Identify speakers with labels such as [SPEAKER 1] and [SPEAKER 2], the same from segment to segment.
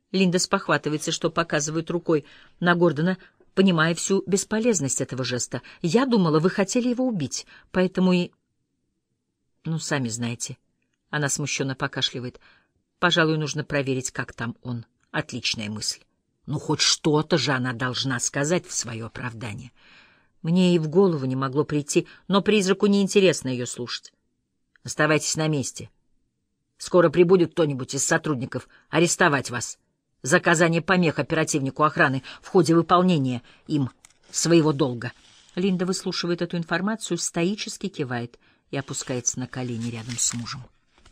[SPEAKER 1] Линда спохватывается, что показывает рукой на Гордона, понимая всю бесполезность этого жеста. «Я думала, вы хотели его убить, поэтому и...» «Ну, сами знаете». Она смущенно покашливает. «Пожалуй, нужно проверить, как там он». Отличная мысль. Ну, хоть что-то же она должна сказать в свое оправдание. Мне и в голову не могло прийти, но призраку неинтересно ее слушать. Оставайтесь на месте. Скоро прибудет кто-нибудь из сотрудников арестовать вас за оказание помех оперативнику охраны в ходе выполнения им своего долга. Линда выслушивает эту информацию, стоически кивает и опускается на колени рядом с мужем.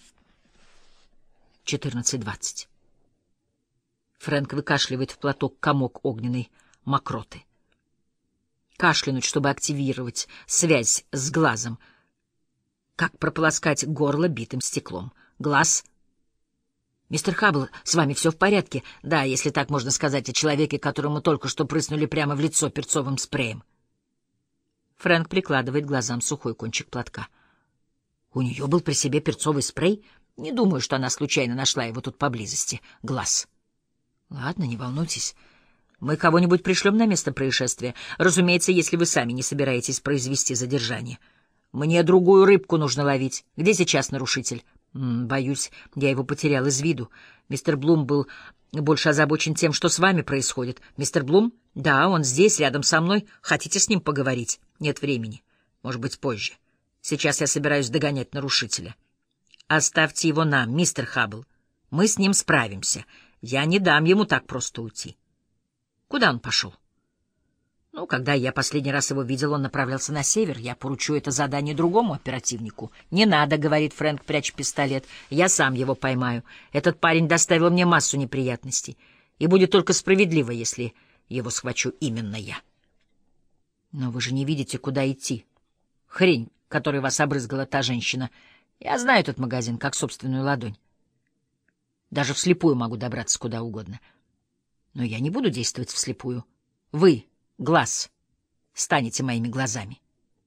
[SPEAKER 1] 14:20. Фрэнк выкашливает в платок комок огненной мокроты. Кашлянуть, чтобы активировать связь с глазом. Как прополоскать горло битым стеклом. Глаз. «Мистер Хаббл, с вами все в порядке?» «Да, если так можно сказать о человеке, которому только что прыснули прямо в лицо перцовым спреем». Фрэнк прикладывает к глазам сухой кончик платка. «У нее был при себе перцовый спрей? Не думаю, что она случайно нашла его тут поблизости. Глаз». «Ладно, не волнуйтесь. Мы кого-нибудь пришлем на место происшествия. Разумеется, если вы сами не собираетесь произвести задержание. Мне другую рыбку нужно ловить. Где сейчас нарушитель?» «Боюсь, я его потерял из виду. Мистер Блум был больше озабочен тем, что с вами происходит». «Мистер Блум?» «Да, он здесь, рядом со мной. Хотите с ним поговорить?» «Нет времени. Может быть, позже. Сейчас я собираюсь догонять нарушителя». «Оставьте его нам, мистер Хаббл. Мы с ним справимся. Я не дам ему так просто уйти». «Куда он пошел?» «Ну, когда я последний раз его видел, он направлялся на север. Я поручу это задание другому оперативнику». «Не надо», — говорит Фрэнк, пряча пистолет. «Я сам его поймаю. Этот парень доставил мне массу неприятностей. И будет только справедливо, если его схвачу именно я». «Но вы же не видите, куда идти. Хрень, которой вас обрызгала та женщина. Я знаю этот магазин, как собственную ладонь. Даже вслепую могу добраться куда угодно. Но я не буду действовать вслепую. Вы, глаз, станете моими глазами».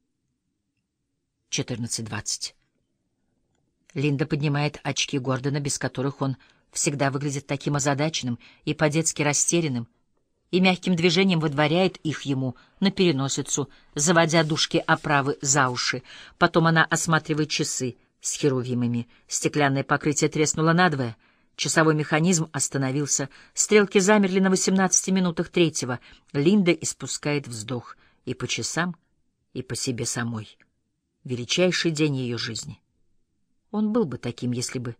[SPEAKER 1] 14:20. Линда поднимает очки Гордона, без которых он всегда выглядит таким озадаченным и по-детски растерянным, и мягким движением выдворяет их ему на переносицу, заводя дужки оправы за уши. Потом она осматривает часы с херувимами. Стеклянное покрытие треснуло надвое. Часовой механизм остановился. Стрелки замерли на 18 минутах третьего. Линда испускает вздох и по часам, и по себе самой. Величайший день ее жизни. Он был бы таким, если бы...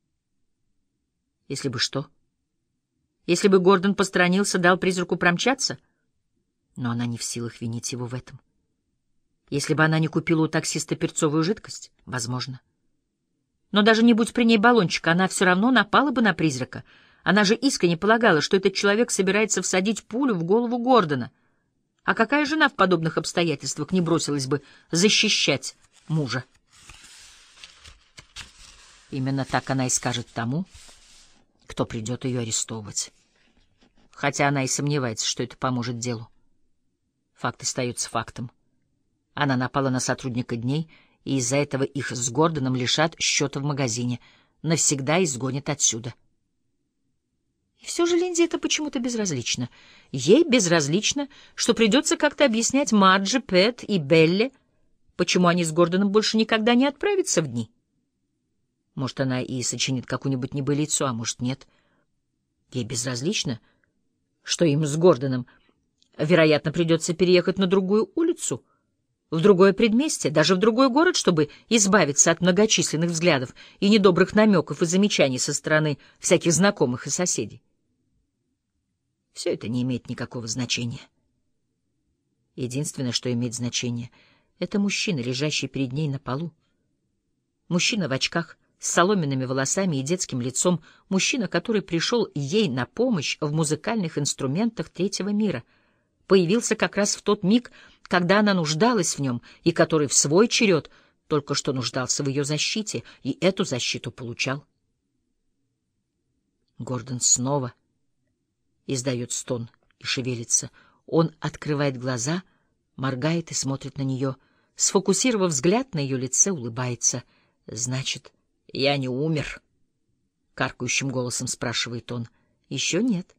[SPEAKER 1] Если бы что? Если бы Гордон посторонился, дал призраку промчаться? Но она не в силах винить его в этом. Если бы она не купила у таксиста перцовую жидкость, возможно. Но даже не будь при ней баллончика, она все равно напала бы на призрака. Она же искренне полагала, что этот человек собирается всадить пулю в голову Гордона. А какая жена в подобных обстоятельствах не бросилась бы защищать мужа? Именно так она и скажет тому, кто придет ее арестовывать. Хотя она и сомневается, что это поможет делу. Факт остается фактом. Она напала на сотрудника дней, и из-за этого их с Гордоном лишат счета в магазине, навсегда изгонят отсюда. И все же Линде это почему-то безразлично. Ей безразлично, что придется как-то объяснять Марджи, Пэт и Белле, почему они с Гордоном больше никогда не отправятся в дни. Может, она и сочинит какую-нибудь небылицу, а может, нет. Ей безразлично, что им с Гордоном, вероятно, придется переехать на другую улицу, в другое предместье, даже в другой город, чтобы избавиться от многочисленных взглядов и недобрых намеков и замечаний со стороны всяких знакомых и соседей. Все это не имеет никакого значения. Единственное, что имеет значение, — это мужчина, лежащий перед ней на полу. Мужчина в очках, с соломенными волосами и детским лицом, мужчина, который пришел ей на помощь в музыкальных инструментах третьего мира, появился как раз в тот миг, когда она нуждалась в нем, и который в свой черед только что нуждался в ее защите, и эту защиту получал. Гордон снова издает стон и шевелится. Он открывает глаза, моргает и смотрит на нее. Сфокусировав взгляд на ее лице, улыбается. «Значит, я не умер?» — каркающим голосом спрашивает он. Еще нет.